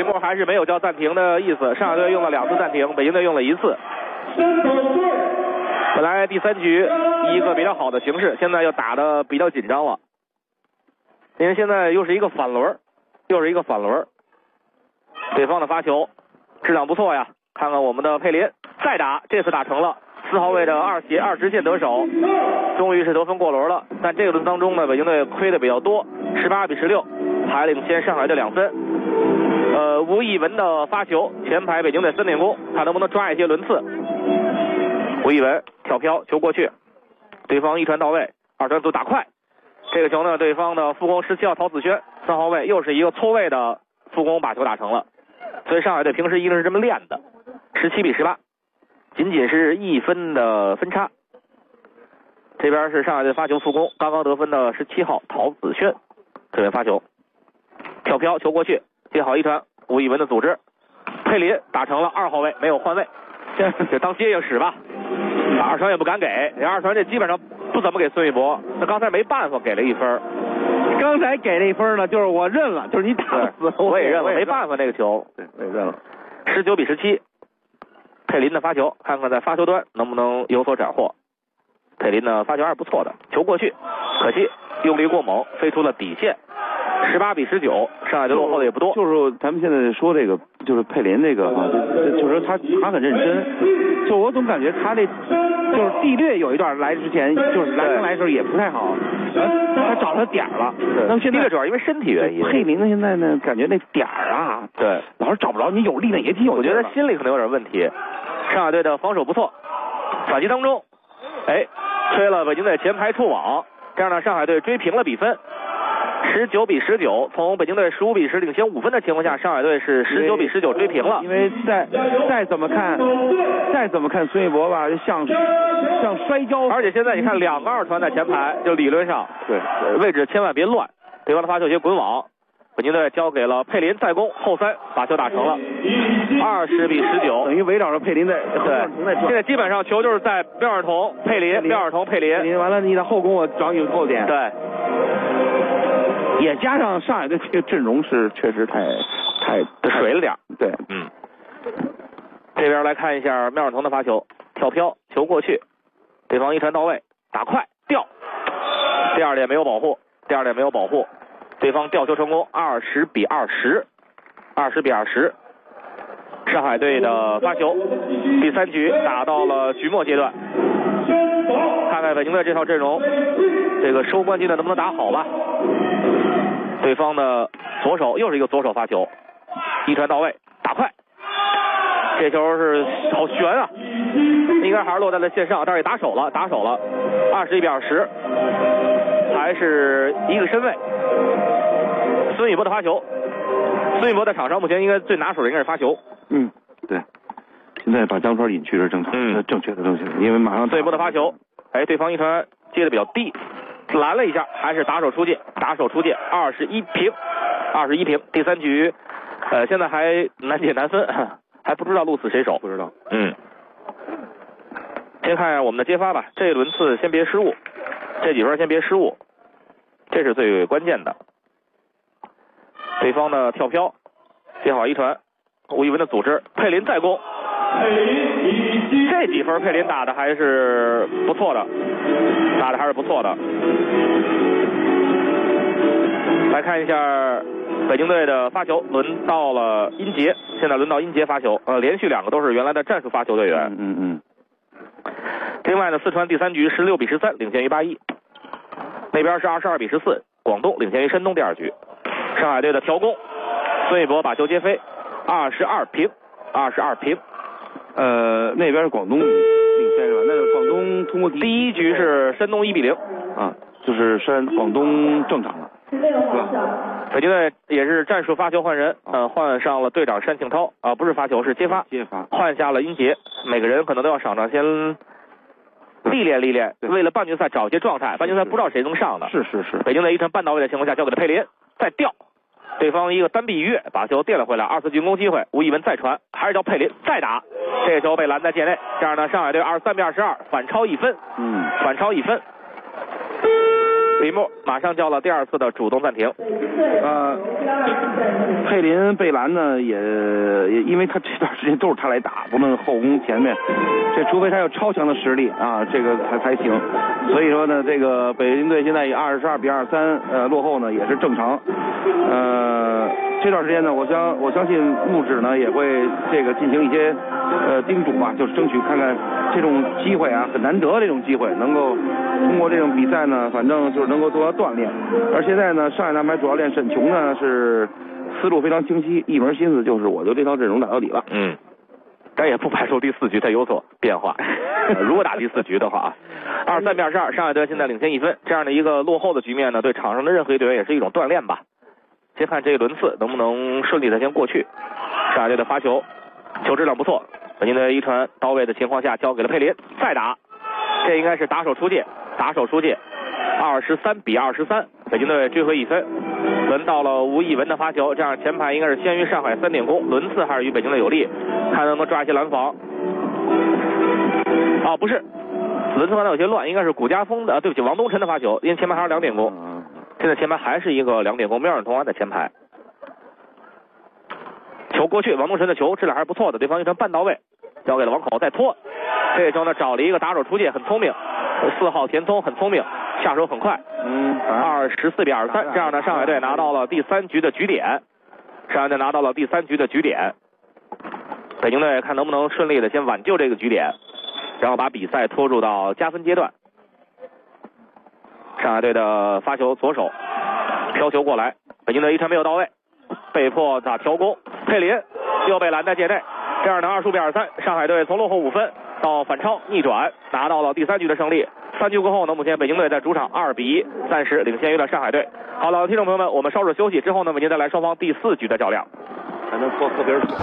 幕还是没有叫暂停的意思，上海队用了2次暂停，北京队用了1次。本来第3局一个比较好的形势，现在又打得比较紧张了，因为现在又是一个反轮，对方的发球质量不错呀，看看我们的佩林再打，这次打成了4号位的2直线得手，终于是得分过轮了。但这个轮当中呢，北京队亏的比较多，18比16，还领先上海队2分。吴亦文的发球，前排北京队3点攻，看能不能抓一些轮次。吴亦文跳飘球过去，对方1传到位，2传速打快。这个球呢，对方的副攻17号陶子轩3号位又是一个错位的副攻把球打成了。所以上海队平时一定是这么练的。17比18，仅仅是1分的分差。这边是上海队发球副攻，刚刚得分的17号陶子轩，这边发球跳飘球过去，接好1传，吴亦文的组织，佩林打成了2号位，没有换位，就当接应使吧。2传也不敢给，这2传这基本上不怎么给孙玉博，那刚才没办法给了1分。 刚才给那分呢，就是我认了，就是你打死我也认了，没办法那个球， 对，我也认了。 19比17，佩林的发球，看看在发球端能不能有所斩获。佩林的发球还是不错的，球过去，可惜用力过猛，飞出了底线。18比19，上海队落后的也不多。 就是咱们现在说这个，就是佩林这个啊，就是他很认真。就我总感觉他这就是地略有一段来之前，就是来的时候也不太好，他找他点了。那么现在地略主要因为身体原因。 佩林呢现在呢，感觉那点啊， 对， 老是找不着。你有力呢也挺有劲。 我觉得心里可能有点问题。上海队的防守不错，反击当中，吹了北京队前排触网，这样呢，上海队追平了比分。19比19，从北京队15比10领先5分的情况下，上海队是19比19追平了。 因为再怎么看孙玉博吧，就像摔跤。 而且现在你看2个2传在前排，就理论上对位置千万别乱，对方的发球些滚网，北京队交给了佩林再攻后3，把球打成了20比19， 等于围绕着佩林在现在基本上球就是在廖尔彤、佩林， 完了你的后攻我找你后点。 对。 也加上上海队这个阵容是确实太水了点。 对， 这边来看一下妙尔彤的发球，跳飘球过去，对方1传到位，打快吊，第2点没有保护，对方吊球成功，20比20，上海队的发球，第3局打到了局末阶段，看看北京队这套阵容，这个收官阶段能不能打好吧。对方的左手又是一个左手发球，1传到位，打快，这球是好悬啊，应该还是落在了线上，但是也打手了，21比20，还是一个身位。孙宇博的发球，孙宇博在场上目前应该最拿手的应该是发球。 对，现在把张川引去是正常，正确的，因为马上孙宇博的发球，对方1传接的比较低，拦了一下，还是打手出界，21平，第3局，现在还难解难分，还不知道鹿死谁手， 不知道。 先看一下我们的接发吧，这轮次先别失误，这几分先别失误，这是最关键的。对方的跳飘，接好1传，吴亦文的组织，佩林再攻，这几分佩林打的还是不错的，来看一下北京队的发球，轮到了殷杰，现在轮到殷杰发球，连续2个都是原来的战术发球队员。另外呢，4川第3局16比13领先于81，那边是22比14，广东领先于山东第2局。上海队的调攻，孙宇博把球接飞，22平。 那边是广东领先是吧？那个广东通过第1局是山东1比0 啊，就是广东正常了，是吧？ 北京队也是战术发球换人，换上了队长单庆涛不是发球是接发，换下了殷杰，每个人可能都要上场先历练，为了半决赛找一些状态，半决赛不知道谁能上的。 是。 北京队1传半到位的情况下交给了佩林，再吊，对方一个单臂一跃把球垫了回来，2次进攻机会，吴亦文再传，还是叫佩林再打，这个球被拦在界内，这样呢上海队23比22反超1分， 李牧马上叫了第2次的主动暂停。 佩林贝兰呢也因为他这段时间都是他来打，不论后攻前面，这除非他有超强的实力啊，这个才行。所以说呢，这个北京队现在以22-23落后呢也是正常。这段时间呢，我相信木指呢也会这个进行一些叮嘱吧，就是争取看看这种机会啊，很难得这种机会，能够通过这种比赛呢，反正就是能够做到锻炼。而现在呢，上海大牌主教练沈琼呢是思路非常清晰，一门心思就是我就这套阵容打到底了。 但也不排除第4局它有所变化。如果打第4局的话，23-22，上海队现在领先1分，这样的一个落后的局面呢，对场上的任何一队员也是一种锻炼吧。先看这一轮次能不能顺利的先过去。上海队的发球，球质量不错，北京队一传到位的情况下交给了佩林，再打，这应该是打手出界，23-23，北京队追回1分。轮到了吴亦文的发球，这样前排应该是先于上海3点攻，轮次还是与北京队有利，看能不能抓一些拦防。不是，轮次可能有些乱，应该是古家峰的，对不起，王东晨的发球，因为前排还是2点攻，现在前排还是一个2点攻，妙远同安在前排。球过去，王东晨的球质量还是不错的，对方一传半到位，交给了王口，再拖，这球呢找了一个打手出界，很聪明，4号田聪很聪明，下手很快。24-23，这样呢，上海队拿到了第3局的局点。北京队看能不能顺利的先挽救这个局点，然后把比赛拖入到加分阶段。上海队的发球左手飘球过来，北京队一传没有到位，被迫打调攻，佩林又被拦在界内，这样呢25-23，上海队从落后5分到反超逆转，拿到了第3局的胜利。3局过后呢，目前北京队在主场2-1暂时领先于了上海队。好了，听众朋友们，我们稍事休息之后呢，为您带来双方第4局的较量。还能喝瓶水。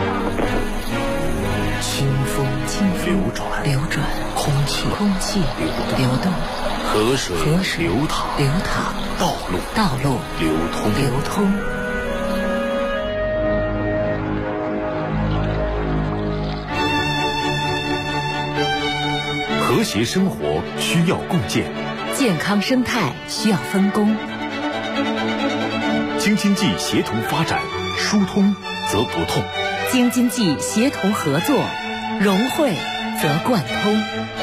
清风流转，空气流动，河水流淌，道路流通。 和谐生活需要共建， 健康生态需要分工。 京津冀协同发展，疏通则不痛； 京津冀协同合作，融汇则贯通。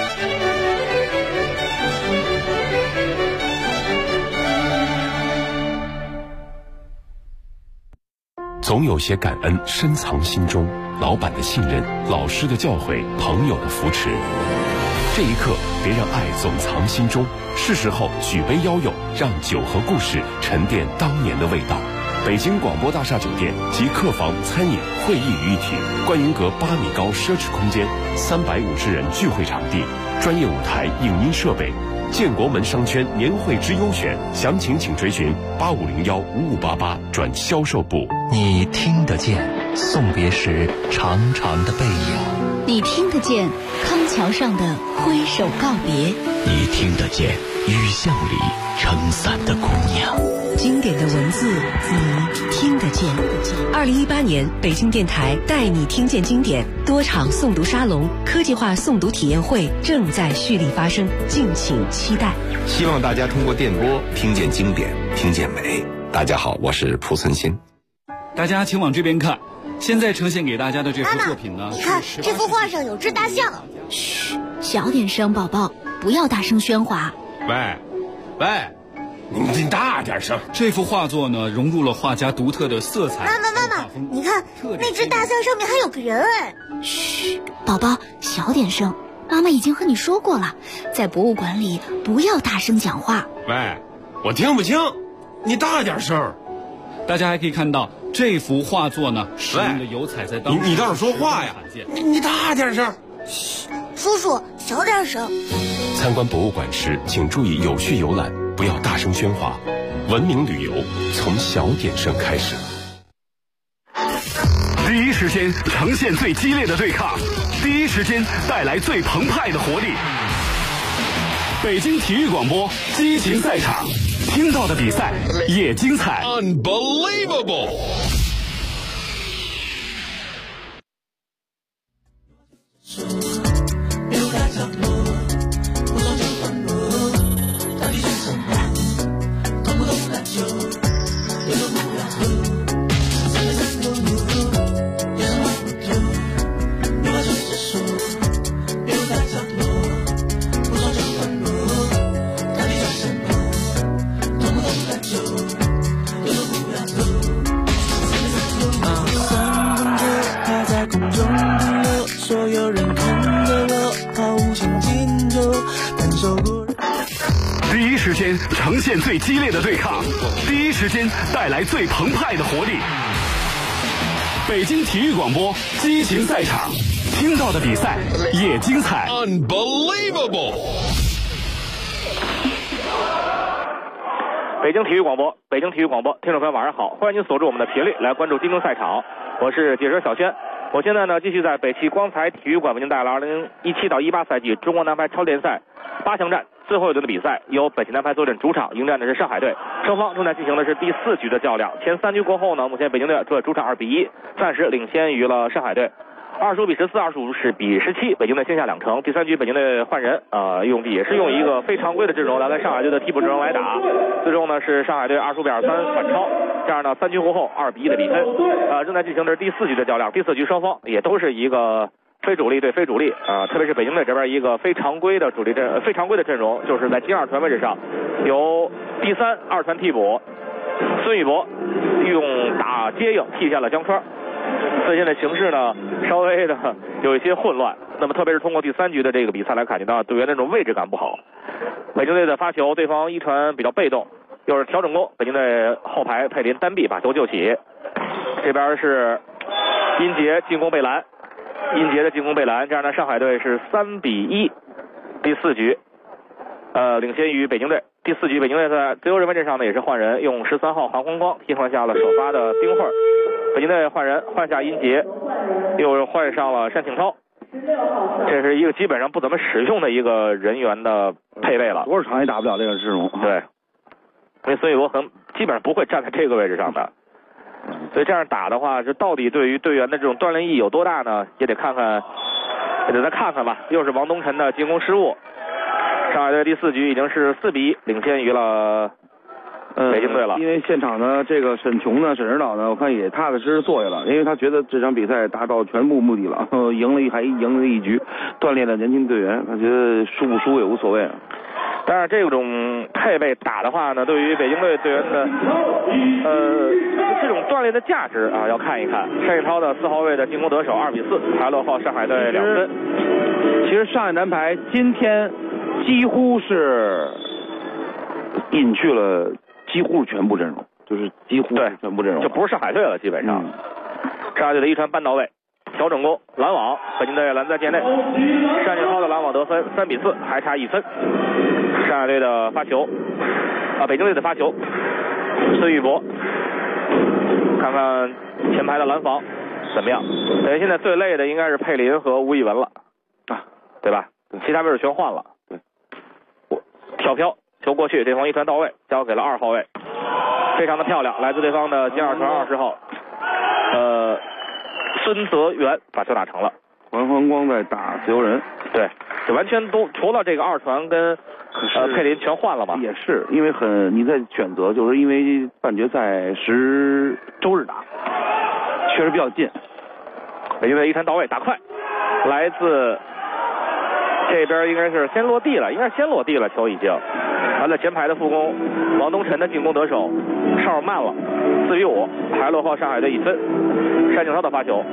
总有些感恩深藏心中，老板的信任，老师的教诲，朋友的扶持。这一刻，别让爱总藏心中，是时候举杯邀友，让酒和故事沉淀当年的味道。北京广播大厦酒店及客房、餐饮、会议于一体，观云阁8米高奢侈空间，350人聚会场地，专业舞台、影音设备。建国门商圈年会之优选，详情请垂询85015588转销售部。 你听得见送别时长长的背影， 你听得见康桥上的挥手告别， 你听得见雨巷里撑伞的姑娘。 经典的文字，你听得见。2018年，北京电台带你听见经典多场诵读沙龙、科技化诵读体验会正在蓄力发生，敬请期待。 希望大家通过电波听见经典，听见美。大家好，我是蒲存昕。 大家请往这边看，现在呈现给大家的这幅作品呢， 你看这幅画上有只大象。 嘘，小点声，宝宝，不要大声喧哗。 喂，你大点声。 这幅画作呢，融入了画家独特的色彩。 妈妈，你看那只大象上面还有个人哎。 嘘，宝宝，小点声。妈妈已经和你说过了，在博物馆里不要大声讲话。 喂，我听不清，你大点声。 大家还可以看到这幅画作呢，使用的油彩在当时你倒是说话呀！你大点声。 嘘，叔叔，小点声。 参观博物馆时，请注意有序游览，不要大声喧哗。文明旅游从小点声开始。 第一时间呈现最激烈的对抗，第一时间带来最澎湃的活力。北京体育广播激情赛场，听到的比赛也精彩。 Unbelievable！ 时间呈现最激烈的对抗，第一时间带来最澎湃的活力。北京体育广播激情赛场，听到的比赛也精彩。 Unbelievable！ 北京体育广播，北京体育广播，听众朋友晚上好，欢迎您锁住我们的频率来关注今天赛场，我是解说小轩。我现在呢继续在北汽光彩体育馆为您带来2017到18赛季中国男排超联赛8强战最后一轮的比赛，由北汽男排坐镇主场迎战的是上海队，双方正在进行的是第4局的较量。前3局过后呢，目前北京队坐主场2比1，暂时领先于了上海队。25比14、25比17，北京队先下2城。第3局北京队换人，也是用一个非常规的阵容来跟上海队的替补阵容来打。最终呢是上海队25比23反超，这样呢3局过后2比1的比分。正在进行的是第4局的较量。第4局双方也都是一个非主力对非主力特别是北京队这边一个非常规的阵容，就是在金2传位置上，由第32传替补孙宇博用打接应替下了江川。最近的形势呢稍微的有一些混乱，那么特别是通过第3局的这个比赛来看见到队员那种位置感不好。北京队的发球，对方一传比较被动，又是调整攻，北京队后排佩林单臂把球救起，这边是殷杰进攻被拦，殷杰的进攻被拦，这样呢上海队是3比1，第4局领先于北京队。第4局北京队在自由人位置上呢也是换人，用13号韩红光替换下了首发的丁慧，北京队换人换下殷杰，又换上了单庆超，这是一个基本上不怎么使用的一个人员的配位了， 多少场也打不了这个阵容。 对，因为孙宇博基本上不会站在这个位置上的，所以这样打的话，这到底对于队员的这种锻炼意义有多大呢？也得再看看吧。又是王东晨的进攻失误，上海队第4局已经是4比1领先于了北京队了。 因为现场呢，这个沈指导呢，我看也踏踏实实坐下了，因为他觉得这场比赛达到全部目的了，赢了一局，锻炼了年轻队员，他觉得输不输也无所谓。 但是这种配备打的话呢，对于北京队队员的这种锻炼的价值要看一看。单宇涛的4号位的进攻得手2比4，还落后上海队2分。 其实上海男排今天几乎是隐去了几乎全部阵容，就是几乎全部阵容， 就不是上海队了，基本上。上海队的一传扳到位，调整攻拦网，北京队拦在界内，单庆超的拦网得分3比4，还差1分。上海队的发球北京队的发球，孙宇博看看前排的拦防怎么样。等于现在最累的应该是佩林和吴亦文了对吧？其他位置全换了。对，跳飘球过去，对方一传到位，交给了2号位，非常的漂亮，来自对方的金2传20号孙泽元把球打成了。 黄黄光在打自由人， 对，就完全都除了这个2传跟佩林全换了嘛。 也是因为你在选择，就是因为半决赛周日打，确实比较近。 北京队一传到位打快，来自这边应该是先落地了，球已经完了。前排的副攻王东晨的进攻得手，哨慢了4比5，还落后上海队1分。单庆超的发球，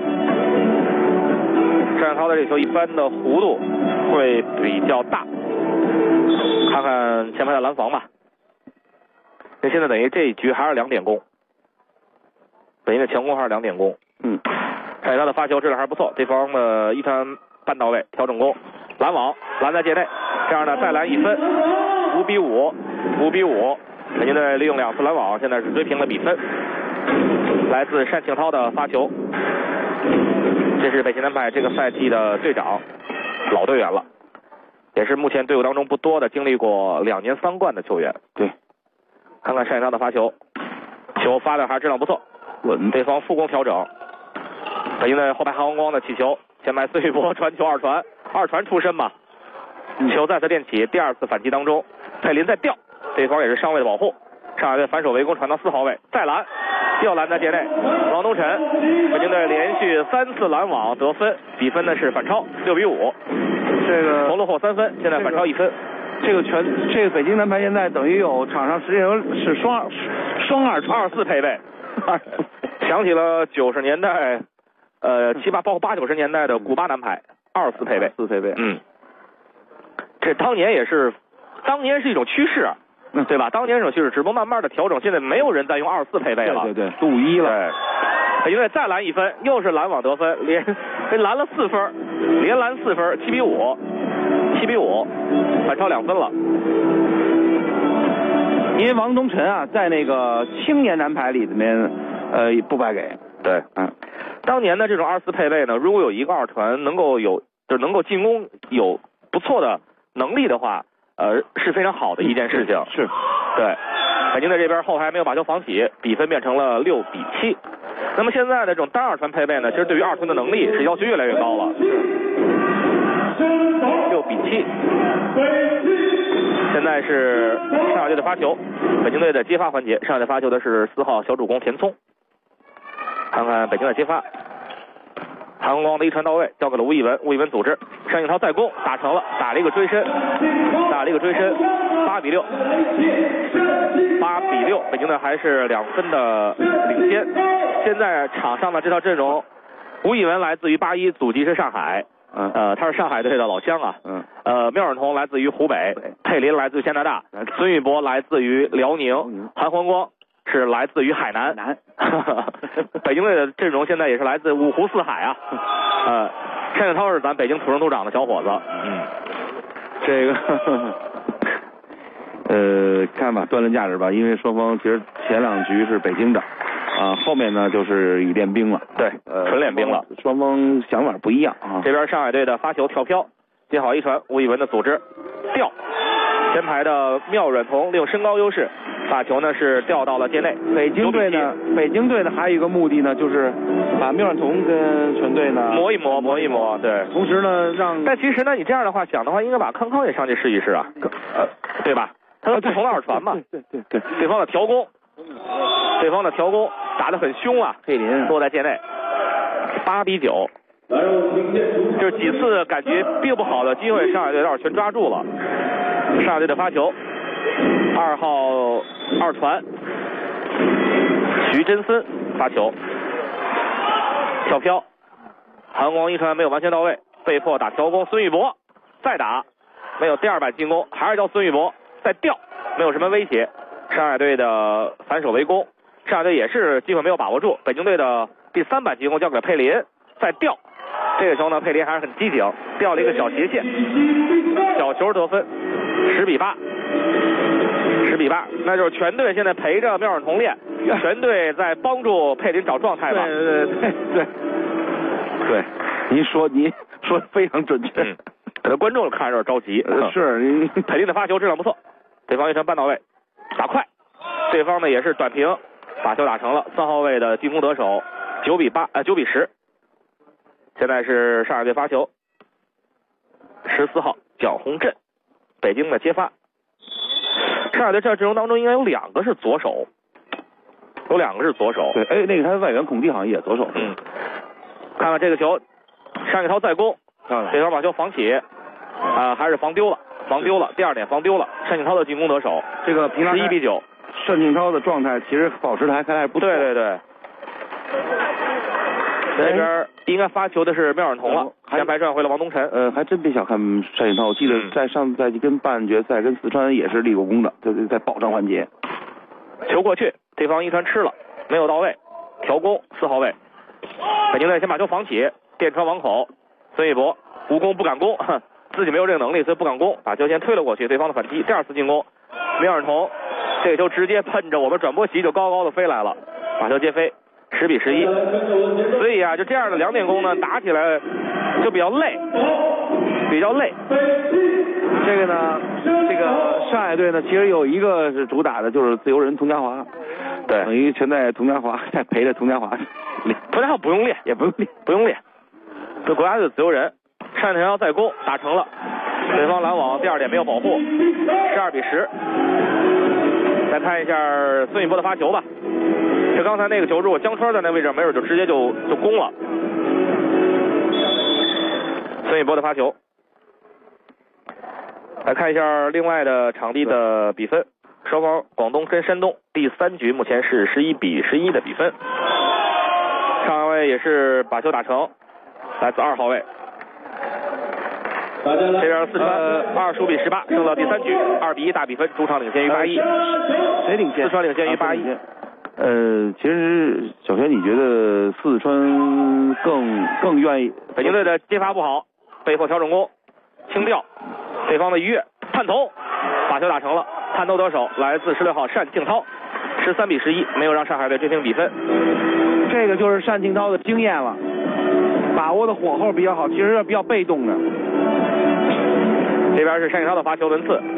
单庆超的这球一般的弧度会比较大，看看前排的拦防吧。那现在等于这一局还是2点攻，北京的强攻还是2点攻。单庆超的发球质量还是不错，对方的一传扳到位，调整攻拦网拦在界内，这样呢再拦1分，5比5。北京队利用2次拦网，现在是追平了比分。来自单庆超的发球，这是北京男排这个赛季的队长，老队员了，也是目前队伍当中不多的经历过2年3冠的球员。对，看看单庆超的发球，球发的还是质量不错，稳。对方副攻调整，北京队后排韩红光的起球，前排孙宇博传球二传出身嘛，球再次练起，第2次反击当中，佩林在吊，对方也是上位的保护，上海队反手围攻传到4号位，再拦，又拦在界内，王东晨，北京队连续3次拦网得分，比分呢是反超6比5，这个从落后3分，现在反超1分。 这个北京男排现在等于有场上实际上是双2传 24配备，想起了90年代包括80、90年代的古巴男排24配备， 这当年是一种趋势， 对吧？当年这种叙事只不过慢慢的调整，现在没有人再用24配备了， 对，5-1了。 对，北京队再拦1分，又是拦网得分，连拦了4分，连拦4分，7-5，反超2分了。 因为王东晨啊，在那个青年男排里面，不败给。 对，当年的这种24配备呢，如果有一个二传能够进攻有不错的能力的话，是非常好的一件事情。 是， 对。北京队这边后排没有把球防起，比分变成了6-7。那么现在的这种单二传配备呢，其实对于二传的能力是要求越来越高了。6-7。现在是上海队的发球，北京队的接发环节。上海队发球的是4号小主攻田聪。看看北京的接发，韩红光的一传到位，交给了吴亦文，吴亦文组织，单颖涛再攻，打成了，打了一个追身，8-6，北京队还是2分的领先。现在场上的这套阵容，吴亦文来自于81，祖籍是上海，他是上海队的老乡啊，缪尔彤来自于湖北，佩林来自于加拿大，孙玉博来自于辽宁，韩红光是来自于海南。北京队的阵容现在也是来自五湖四海啊。单颖涛是咱北京土生土长的小伙子。 这个看吧，锻炼价值吧，因为双方其实前2局是北京的后面呢就是以练兵了。 对，纯练兵了。 双方想法不一样啊。 这边上海队的发球跳飘，接好一传，吴亦文的组织吊，前排的缪阮彤利用身高优势，把球呢是吊到了界内。 北京队呢还有一个目的呢，就是把缪阮彤跟全队呢磨一磨，对。 同时呢但其实呢，你这样的话想的话，应该把康康也上去试一试啊，对吧？他是不同的二传嘛。 对。 对方的调攻打得很凶啊， 佩林落在界内，8-9。就是几次感觉并不好的机会，上海队倒是全抓住了。上海队的发球，2号二传，徐真森发球，跳飘，韩光一传没有完全到位，被迫打调攻，孙玉博再打，没有第2板进攻，还是叫孙玉博再吊，没有什么威胁。上海队的反手围攻，上海队也是机会没有把握住。北京队的第3板进攻交给了佩林，再吊。这个时候呢，佩林还是很机警，吊了一个小斜线，小球得分，10-8，那就是全队现在陪着缪尔彤练，全队在帮助佩林找状态吧。 对，您说的非常准确。 可能观众看着有点着急。 是， 佩林的发球质量不错，对方一传半到位，打快，对方呢也是短平，把球打成了3号位的进攻得手，9-10。现在是上海队发球，14号蒋宏振，北京的接发。上海队这阵容当中应该有2个是左手，对， 那个他的外援孔蒂好像也左手。 看看这个球，单颖涛再攻，对方把球防起，还是防丢了，第2点防丢了，单颖涛的进攻得手， 这个平常 11-9。 单颖涛的状态其实保持的还不错。 对。这边应该发球的是缪尔彤了，前排转回了王东晨。 还真别小看单颖涛，我记得在上次赛季跟半决赛跟四川也是立过功的，就是在保障环节。 球过去，对方一传吃了，没有到位，调攻4号位。北京队先把球防起，电传网口，孙玉博无攻不敢攻，自己没有这个能力，所以不敢攻，把球先推了过去，对方的反击，第2次进攻，缪尔彤这个球直接喷着我们转播席就高高的飞来了，把球接飞。10-11，所以就这样的2点攻呢，打起来就比较累。 这个呢，上海队呢，其实有一个是主打的，就是自由人佟家华。 对， 等于全在佟家华在陪着佟家华练， 佟家华不用练，这国家队的自由人，单廷要再攻打成了，对方拦网，第2点没有保护，12-10。再看一下孙玉波的发球吧。这刚才那个球，如果江川在那位置，没准就直接就攻了。孙玉波的发球。来看一下另外的场地的比分，双方广东跟山东第3局目前是11-11的比分。上一位也是把球打成，来自2号位。 这边四川25比18胜了第3局，2比1大比分，主场领先于81。 谁领先？ 四川领先于81。 其实小轩，你觉得四川更愿意？ 北京队的接发不好，被迫调整攻，轻吊，对方的一跃探头，把球打成了，探头得手，来自16号单庆涛，13比11，没有让上海队追平比分。 这个就是单庆涛的经验了，把握的火候比较好，其实是比较被动的。 这边是单庆涛的发球轮次，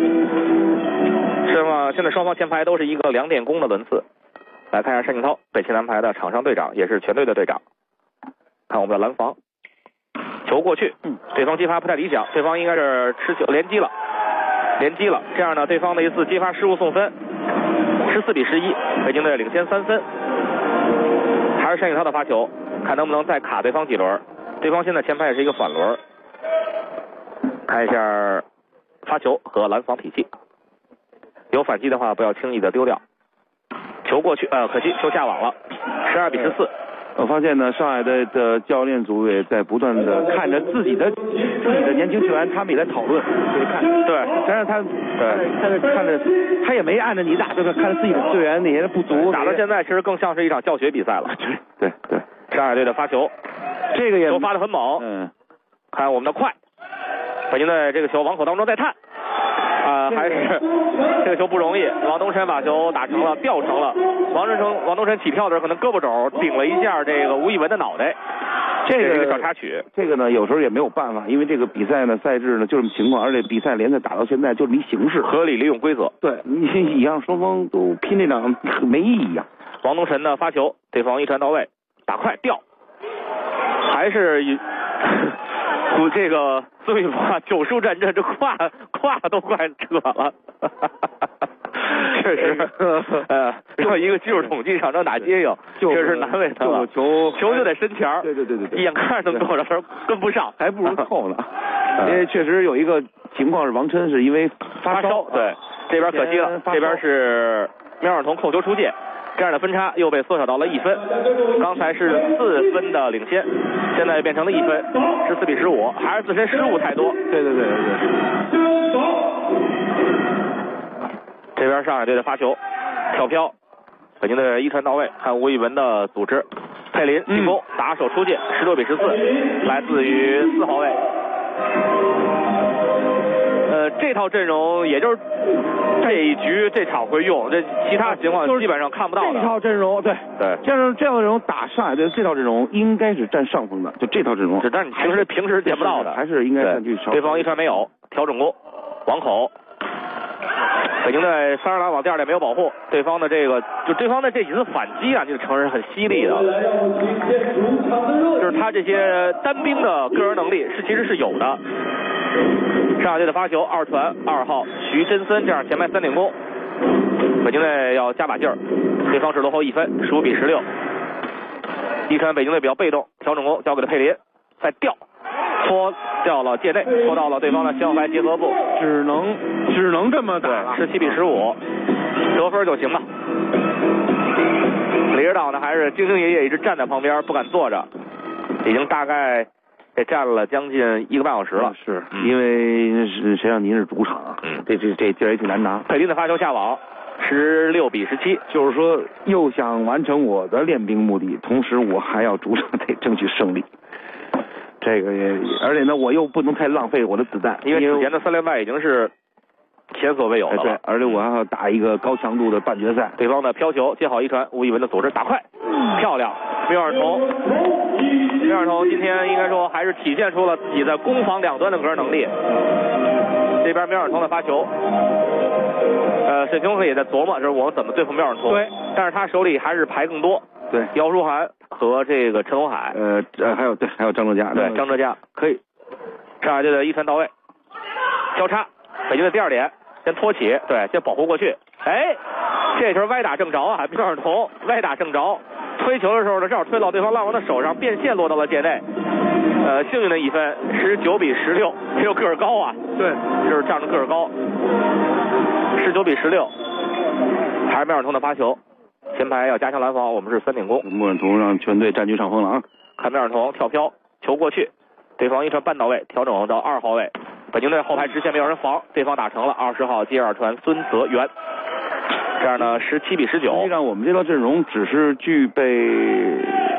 现在双方前排都是一个2点攻的轮次。来看一下单庆涛，北青南排的场上队长，也是全队的队长。看我们的拦防，球过去，对方接发不太理想，对方应该是持球连击了，这样呢，对方的一次接发失误送分，14比11，北京队领先3分。还是单庆涛的发球，看能不能再卡对方几轮。对方现在前排也是一个反轮。看一下发球和拦防体系，有反击的话不要轻易的丢掉。球过去，可惜球下网了，12比14。 我发现呢，上海队的教练组也在不断的看着自己的年轻球员，他们也在讨论，可以看。 对， 但是看着他也没按着你打，就是看着自己的队员哪些不足。 打到现在其实更像是一场教学比赛了。 对， 上海队的发球， 这个也球发得很猛。看我们的快，北京队这个球网口当中再探。还是这个球不容易，王东辰把球打成了，吊成了。王东辰起跳的时候可能胳膊肘顶了一下这个吴亦文的脑袋，这是一个小插曲。 这个呢有时候也没有办法，因为这个比赛呢赛制呢就这么情况，而且比赛联赛打到现在就是你形式合理利用规则。 对，你让双方都拼这场没意义啊。 王东辰呢发球，对方一传到位，打快吊，还是这个孙玉华9输战阵，这胯都快扯了，确实，让一个技术统计上让打接应，确实难为他了。球就得身前， 对， 眼看着能够，这跟不上， 还不如扣呢。因为确实有一个情况是王琛是因为发烧， 对，这边可惜了，这边是苗晓彤扣球出界。这样的分差又被缩小到了1分，刚才是4分的领先，现在变成了1分，14比15，还是自身失误太多。 对。 这边上海队的发球，跳飘，北京队一传到位，看吴亦文的组织，佩林进攻，打手出界，16比14，来自于4号位。这套阵容也就是这一局这场会用，这其他情况基本上看不到的。 这套阵容，对，这样阵容打上海队这套阵容应该是占上风的，就这套阵容。 但是你平时见不到的， 还是应该占据上风。 对方一传没有，调整攻，网口。北京队3人拦网第2点没有保护，对方的这几次反击啊，你得承认很犀利的，就是他这些单兵的个人能力其实是有的。上海队的发球2传2号徐真森，这样前排3点攻，北京队要加把劲儿，对方是落后1分，15比16。一传北京队比较被动，调整攻交给了佩林，再吊，拖掉了界内，拖到了对方的小白结合部， 只能这么打了 ，17比15，得分就行了。李指导呢还是兢兢业业一直站在旁边不敢坐着，已经大概也站了将近1个半小时了。 是因为谁让您是主场啊？这劲儿也挺难拿。 佩林的发球下网，16比17， 就是说又想完成我的练兵目的，同时我还要主场得争取胜利。这个也，而且呢，我又不能太浪费我的子弹， 因为之前的3连败已经是前所未有的了。 对，而且我还要打一个高强度的半决赛。 对方的飘球接好一传，吴亦文的组织打快，漂亮。苗晓彤今天应该说还是体现出了自己在攻防两端的个人能力。这边苗晓彤的发球，沈雄也在琢磨，就是我们怎么对付苗晓彤。 对， 但是他手里还是牌更多。 对， 姚书涵和这个陈宏海， 还有张哲嘉， 对，张哲嘉可以。上海队的一传到位，交叉，北京的第2点，先托起，对，先保护过去。哎，这球歪打正着啊，苗晓彤歪打正着，推球的时候呢，正好推到对方浪王的手上，变线落到了界内。幸运的1分，19比16，这又个儿高啊， 对， 就是仗着个儿高，19比16，还是苗晓彤的发球。前排要加强拦防，我们是3点攻。 穆远彤让全队占据上风了啊！ 看苗晓彤跳飘，球过去，对方一传半到位，调整到2号位， 北京队后排直线没有人防，对方打成了20号接二传孙泽元。这样呢17比19。实际上我们这套阵容只是具备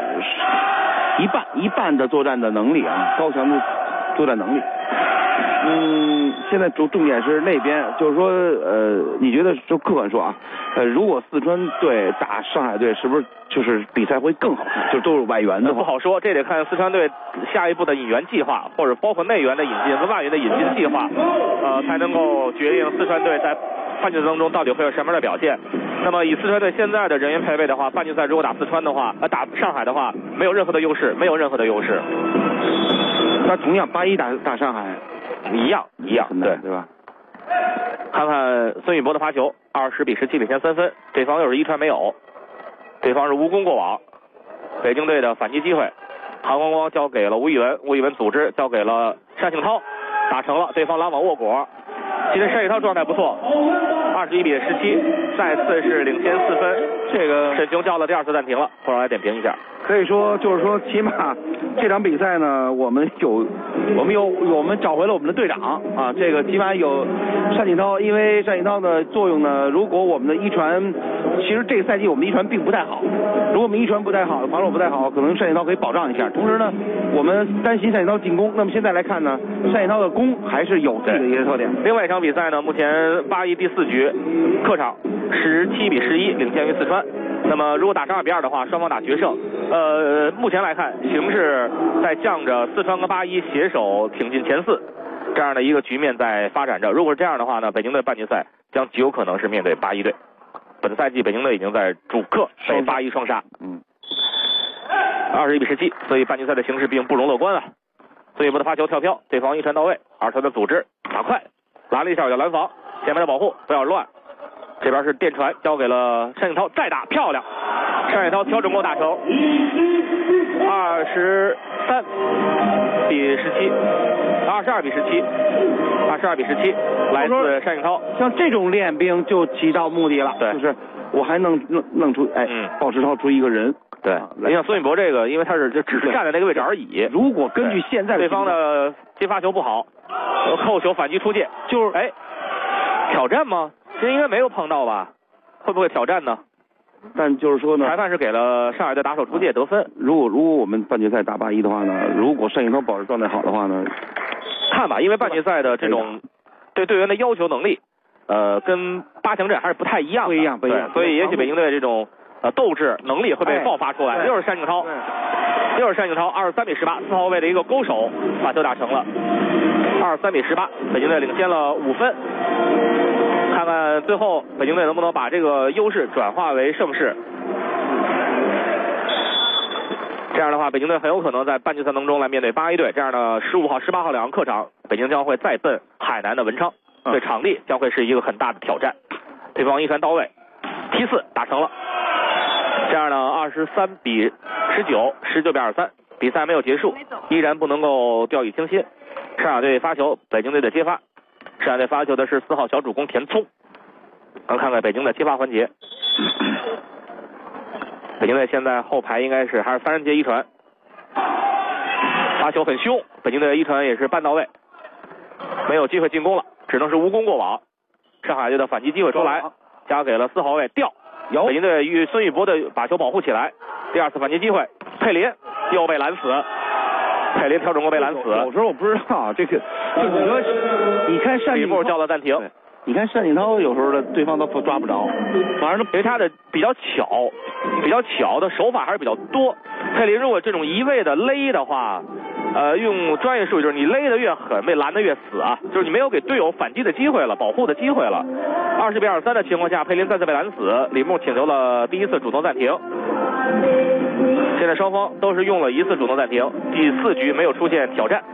一半的作战的能力啊，高强度作战能力。现在重点是那边，就是说你觉得就客观说啊，如果四川队打上海队，是不是就是比赛会更好看？就都是外援的话， 不好说，这得看四川队下一步的引援计划，或者包括内援的引进和外援的引进计划，才能够决定四川队在半决赛当中到底会有什么样的表现。那么以四川队现在的人员配备的话，半决赛如果打四川的话，打上海的话，没有任何的优势，没有任何的优势。 那同样81打上海。 一样， 对吧？ 看看孙宇博的发球，20比17领先3分，对方又是一传没有，对方是无功过网。北京队的反击机会，韩光光交给了吴亦文，吴亦文组织交给了单庆涛，打成了，对方拦网握果。其实单庆涛状态不错，21比17，再次是领先4分。 这个沈雄叫了第2次暂停了，或者来点评一下。 可以说，就是说，起码这场比赛呢，我们找回了我们的队长啊。这个起码有单锦涛，因为单锦涛的作用呢，如果我们的一传，其实这个赛季我们一传并不太好。如果我们一传不太好，防守不太好，可能单锦涛可以保障一下。同时呢，我们担心单锦涛进攻。那么现在来看呢，单锦涛的攻还是有自己的一些特点。 另外一场比赛呢，目前81第4局，客场17比11领先于四川。那么如果打12比2的话，双方打决胜。目前来看，形势在向着四川和81携手挺进前4这样的一个局面在发展着。如果是这样的话呢，北京队半决赛将极有可能是面对81队。本赛季北京队已经在主客被81双杀，21比17，所以半决赛的形势并不容乐观啊。孙宇博的发球跳飘，对方一传到位，二传的组织打快，拦了一下要拦防，前面的保护不要乱。这边是电传交给了单庆涛，再打漂亮，单庆涛调整过打成23比17，22比17，来自单庆涛。 像这种练兵就起到目的了， 对， 就是我还能弄出鲍世涛出一个人。 对，你像孙宇博这个，因为他是就只是站在那个位置而已。 如果根据现在的对方的接发球不好，扣球反击出界，就是挑战吗？这应该没有碰到吧？会不会挑战呢？ 但就是说呢， 裁判是给了上海队打手出界得分。 如果我们半决赛打81的话呢，如果单庆涛保持状态好的话呢， 看吧，因为半决赛的这种对队员的要求能力，跟8强阵还是不太一样的， 不一样， 所以也许北京队这种斗志能力会被爆发出来。又是单庆涛，23比18，4号位的一个勾手把球打成了，23比18，北京队领先了5分。看看最后北京队能不能把这个优势转化为胜势。这样的话，北京队很有可能在半决赛当中来面对81队。这样的15号、18号2个客场，北京将会再奔海南的文昌，对场地将会是一个很大的挑战。对方一传到位，踢4打成了。这样呢，23比19，19比23，比赛没有结束，依然不能够掉以轻心。上海队发球，北京队的接发。上海队发球的是4号小主攻田聪。咱看看北京的接发环节。北京队现在后排应该是还是3人接一传，发球很凶，北京队的一传也是半到位，没有机会进攻了，只能是无功过网。上海队的反击机会出来，交给了4号位吊，北京队与孙宇博的把球保护起来。第2次反击机会，佩林又被拦死，佩林调整过被拦死。 有时候我不知道这个，你看单李步叫了暂停。 你看单锦涛有时候的对方都抓不着，反正因为他的比较巧的手法还是比较多。佩林如果这种一味的勒的话，用专业术语就是你勒得越狠，被拦得越死啊，就是你没有给队友反击的机会了，保护的机会了。20比23的情况下，佩林再次被拦死，李木请求了第1次主动暂停。现在双方都是用了1次主动暂停，第4局没有出现挑战。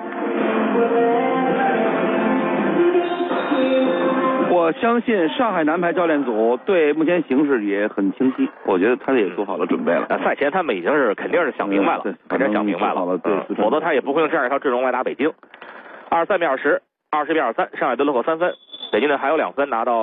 我相信上海男排教练组对目前形势也很清晰，我觉得他也做好了准备了。 赛前他们已经是肯定是想明白了，肯定想明白了，否则他也不会用这样一套阵容来打北京。23比20，20比23，上海队落后3分，北京队还有2分拿到。